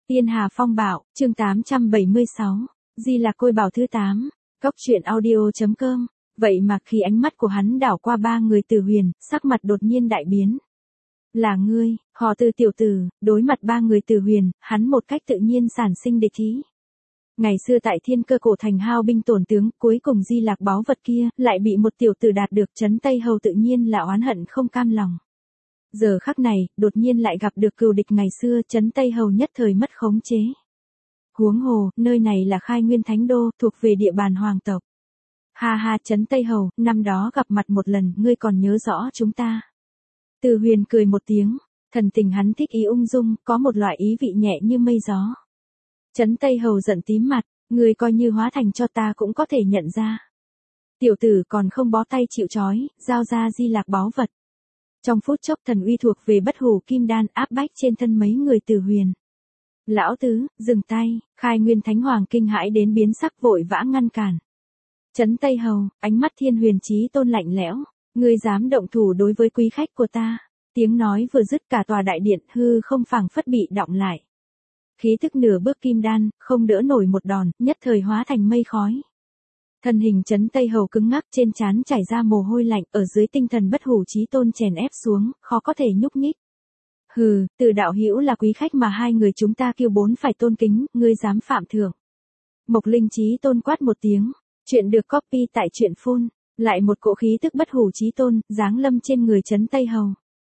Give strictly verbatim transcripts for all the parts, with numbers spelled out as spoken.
Tiên Hà Phong Bạo, chương tám trăm bảy mươi sáu, Di Lạc Côi Bảo thứ tám, Cốc truyện audio.com. Vậy mà khi ánh mắt của hắn đảo qua ba người Từ Huyền, sắc mặt đột nhiên đại biến. Là ngươi, họ Từ tiểu tử, đối mặt ba người Từ Huyền, hắn một cách tự nhiên sản sinh địch ý. Ngày xưa tại Thiên Cơ cổ thành hao binh tổn tướng, cuối cùng Di Lạc báu vật kia, lại bị một tiểu tử đạt được, Trấn Tây Hầu tự nhiên là oán hận không cam lòng. Giờ khắc này, đột nhiên lại gặp được cừu địch ngày xưa, Trấn Tây Hầu nhất thời mất khống chế. Huống hồ, nơi này là Khai Nguyên Thánh Đô, thuộc về địa bàn hoàng tộc. Ha ha, Trấn Tây Hầu, năm đó gặp mặt một lần, ngươi còn nhớ rõ chúng ta. Từ Huyền cười một tiếng, thần tình hắn thích ý ung dung, có một loại ý vị nhẹ như mây gió. Trấn Tây Hầu giận tím mặt, ngươi coi như hóa thành cho ta cũng có thể nhận ra. Tiểu tử còn không bó tay chịu trói, giao ra Di Lạc báu vật. Trong phút chốc thần uy thuộc về Bất Hủ Kim Đan áp bách trên thân mấy người Từ Huyền. Lão tứ, dừng tay, Khai Nguyên Thánh Hoàng kinh hãi đến biến sắc vội vã ngăn cản. Trấn Tây Hầu, ánh mắt Thiên Huyền Chí Tôn lạnh lẽo, ngươi dám động thủ đối với quý khách của ta. Tiếng nói vừa dứt cả tòa đại điện hư không phảng phất bị đọng lại. Khí tức nửa bước kim đan, không đỡ nổi một đòn, nhất thời hóa thành mây khói. Thân hình Trấn Tây Hầu cứng ngắc, trên trán chảy ra mồ hôi lạnh, ở dưới tinh thần Bất Hủ Chí Tôn chèn ép xuống, khó có thể nhúc nhích. Hừ, Từ đạo hữu là quý khách mà hai người chúng ta kêu bốn phải tôn kính, ngươi dám phạm thượng. Mộc Linh Chí Tôn quát một tiếng, chuyện được copy tại truyện phun, lại một cỗ khí tức Bất Hủ Chí Tôn giáng lâm trên người Trấn Tây Hầu.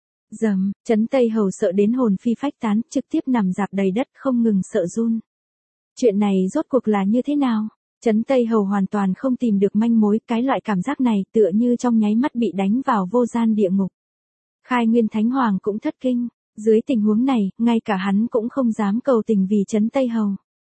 Dầm, Trấn Tây Hầu sợ đến hồn phi phách tán, trực tiếp nằm rạp đầy đất không ngừng sợ run. Chuyện này rốt cuộc là như thế nào? Trấn Tây Hầu hoàn toàn không tìm được manh mối, cái loại cảm giác này tựa như trong nháy mắt bị đánh vào vô gian địa ngục. Khai Nguyên Thánh Hoàng cũng thất kinh, dưới tình huống này, ngay cả hắn cũng không dám cầu tình vì Trấn Tây Hầu.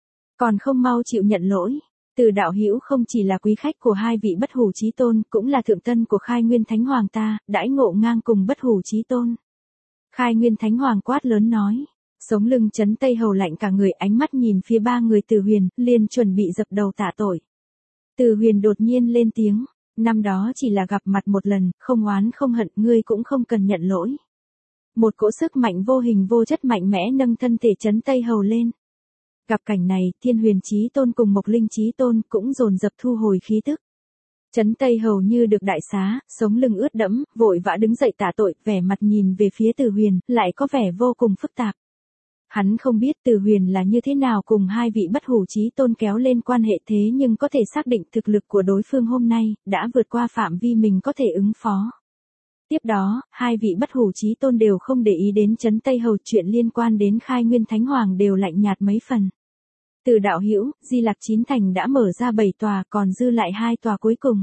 Còn không mau chịu nhận lỗi. Từ đạo hữu không chỉ là quý khách của hai vị Bất Hủ Chí Tôn, cũng là thượng tân của Khai Nguyên Thánh Hoàng ta, đãi ngộ ngang cùng Bất Hủ Chí Tôn. Khai Nguyên Thánh Hoàng quát lớn nói. Sống lưng Trấn Tây Hầu lạnh cả người, ánh mắt nhìn phía ba người Từ Huyền, liền chuẩn bị dập đầu tạ tội. Từ Huyền đột nhiên lên tiếng, năm đó chỉ là gặp mặt một lần, không oán không hận, ngươi cũng không cần nhận lỗi. Một cỗ sức mạnh vô hình vô chất mạnh mẽ nâng thân thể Trấn Tây Hầu lên. Gặp cảnh này, Thiên Huyền Chí Tôn cùng Mộc Linh Chí Tôn cũng dồn dập thu hồi khí tức. Trấn Tây Hầu như được đại xá, sống lưng ướt đẫm, vội vã đứng dậy tạ tội, vẻ mặt nhìn về phía Từ Huyền, lại có vẻ vô cùng phức tạp. Hắn không biết Từ Huyền là như thế nào cùng hai vị Bất Hủ Chí Tôn kéo lên quan hệ, thế nhưng có thể xác định thực lực của đối phương hôm nay đã vượt qua phạm vi mình có thể ứng phó. Tiếp đó, hai vị Bất Hủ Chí Tôn đều không để ý đến Trấn Tây Hầu, chuyện liên quan đến Khai Nguyên Thánh Hoàng đều lạnh nhạt mấy phần. Từ đạo hữu, Di Lạc Chín Thành đã mở ra bảy tòa, còn dư lại hai tòa cuối cùng.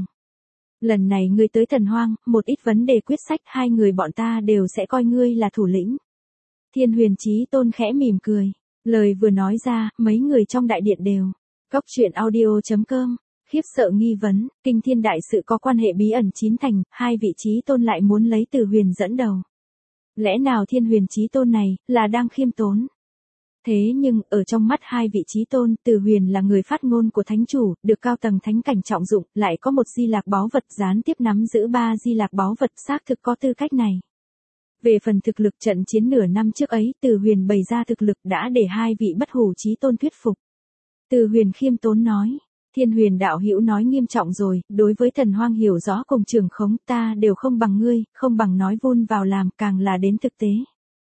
Lần này ngươi tới Thần Hoang, một ít vấn đề quyết sách, hai người bọn ta đều sẽ coi ngươi là thủ lĩnh. Thiên Huyền Chí Tôn khẽ mỉm cười, lời vừa nói ra, mấy người trong đại điện đều. Cốc truyện audio.com, khiếp sợ nghi vấn, kinh thiên đại sự có quan hệ bí ẩn chín thành, hai vị Chí Tôn lại muốn lấy Từ Huyền dẫn đầu. Lẽ nào Thiên Huyền Chí Tôn này, là đang khiêm tốn? Thế nhưng, ở trong mắt hai vị Chí Tôn, Từ Huyền là người phát ngôn của Thánh Chủ, được cao tầng thánh cảnh trọng dụng, lại có một Di Lạc báu vật, gián tiếp nắm giữ ba Di Lạc báu vật, xác thực có tư cách này. Về phần thực lực, trận chiến nửa năm trước ấy, Từ Huyền bày ra thực lực đã để hai vị Bất Hủ Chí Tôn thuyết phục. Từ Huyền khiêm tốn nói, Thiên Huyền đạo hữu nói nghiêm trọng rồi, đối với Thần Hoang hiểu rõ cùng trường khống, ta đều không bằng ngươi, không bằng nói vun vào làm, càng là đến thực tế.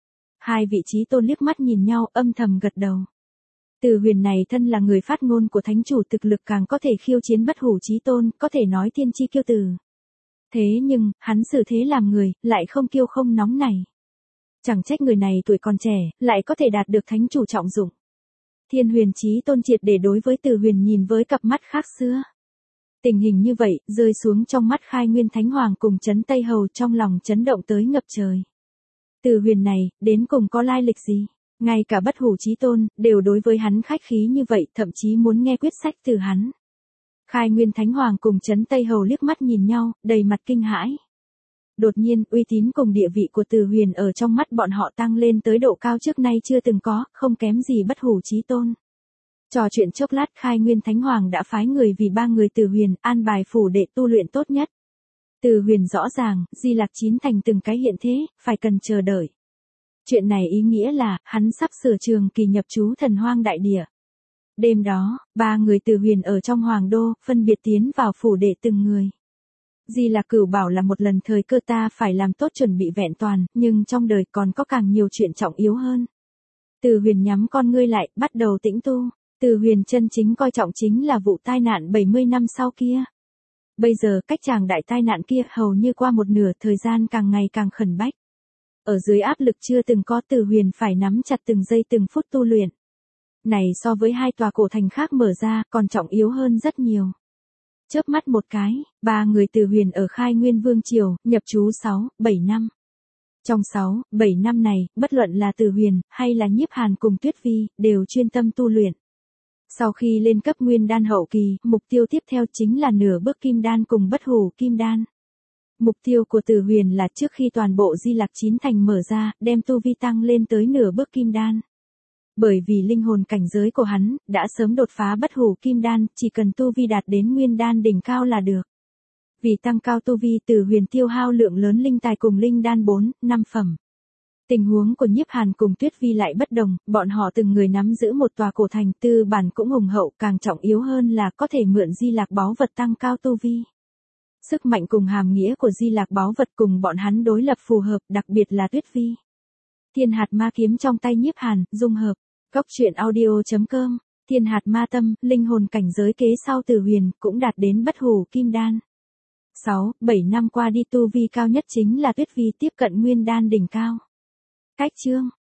Hai vị Chí Tôn liếc mắt nhìn nhau, âm thầm gật đầu. Từ Huyền này thân là người phát ngôn của Thánh Chủ, thực lực càng có thể khiêu chiến Bất Hủ Chí Tôn, có thể nói thiên chi kiêu tử. Thế nhưng, hắn xử thế làm người, lại không kiêu không nóng này. Chẳng trách người này tuổi còn trẻ, lại có thể đạt được Thánh Chủ trọng dụng. Thiên Huyền Chí Tôn triệt để đối với Từ Huyền nhìn với cặp mắt khác xưa. Tình hình như vậy, rơi xuống trong mắt Khai Nguyên Thánh Hoàng cùng Trấn Tây Hầu, trong lòng chấn động tới ngập trời. Từ Huyền này, đến cùng có lai lịch gì? Ngay cả Bất Hủ Chí Tôn, đều đối với hắn khách khí như vậy, thậm chí muốn nghe quyết sách từ hắn. Khai Nguyên Thánh Hoàng cùng Trấn Tây Hầu liếc mắt nhìn nhau, đầy mặt kinh hãi. Đột nhiên, uy tín cùng địa vị của Từ Huyền ở trong mắt bọn họ tăng lên tới độ cao trước nay chưa từng có, không kém gì Bất Hủ Chí Tôn. Trò chuyện chốc lát, Khai Nguyên Thánh Hoàng đã phái người vì ba người Từ Huyền, an bài phủ đệ tu luyện tốt nhất. Từ Huyền rõ ràng, Di Lạc Chín Thành từng cái hiện thế, phải cần chờ đợi. Chuyện này ý nghĩa là, hắn sắp sửa trường kỳ nhập trú thần hoang đại địa. Đêm đó, ba người Từ Huyền ở trong hoàng đô, phân biệt tiến vào phủ đệ từng người. Di Lạc Cửu bảo là một lần thời cơ ta phải làm tốt chuẩn bị vẹn toàn, nhưng trong đời còn có càng nhiều chuyện trọng yếu hơn. Từ Huyền nhắm con ngươi lại, bắt đầu tĩnh tu. Từ Huyền chân chính coi trọng chính là vụ tai nạn bảy mươi năm sau kia. Bây giờ cách chàng đại tai nạn kia hầu như qua một nửa, thời gian càng ngày càng khẩn bách. Ở dưới áp lực chưa từng có, Từ Huyền phải nắm chặt từng giây từng phút tu luyện. Này so với hai tòa cổ thành khác mở ra còn trọng yếu hơn rất nhiều. Chớp mắt một cái, ba người Từ Huyền ở Khai Nguyên Vương Triều, nhập trú sáu, bảy năm. Trong sáu, bảy năm này, bất luận là Từ Huyền, hay là Nhiếp Hàn cùng Tuyết Vi, đều chuyên tâm tu luyện. Sau khi lên cấp Nguyên Đan hậu kỳ, mục tiêu tiếp theo chính là nửa bước Kim Đan cùng Bất Hủ Kim Đan. Mục tiêu của Từ Huyền là trước khi toàn bộ Di Lạc chín thành mở ra, đem tu vi tăng lên tới nửa bước Kim Đan. Bởi vì linh hồn cảnh giới của hắn, đã sớm đột phá Bất Hủ Kim Đan, chỉ cần tu vi đạt đến Nguyên Đan đỉnh cao là được. Vì tăng cao tu vi, Từ Huyền tiêu hao lượng lớn linh tài cùng linh đan bốn, năm phẩm. Tình huống của Nhiếp Hàn cùng Tuyết Vi lại bất đồng, bọn họ từng người nắm giữ một tòa cổ thành, tư bản cũng hùng hậu, càng trọng yếu hơn là có thể mượn Di Lạc báu vật tăng cao tu vi. Sức mạnh cùng hàm nghĩa của Di Lạc báu vật cùng bọn hắn đối lập phù hợp, đặc biệt là Tuyết Vi. Thiên hạt ma kiếm trong tay Nhiếp Hàn, dung hợp. Cốc truyện audio chấm com, thiên hạt ma tâm, linh hồn cảnh giới kế sau Từ Huyền, cũng đạt đến Bất Hủ Kim Đan. sáu, bảy năm qua đi, tu vi cao nhất chính là Tuyết Vi tiếp cận Nguyên Đan đỉnh cao. Cách chương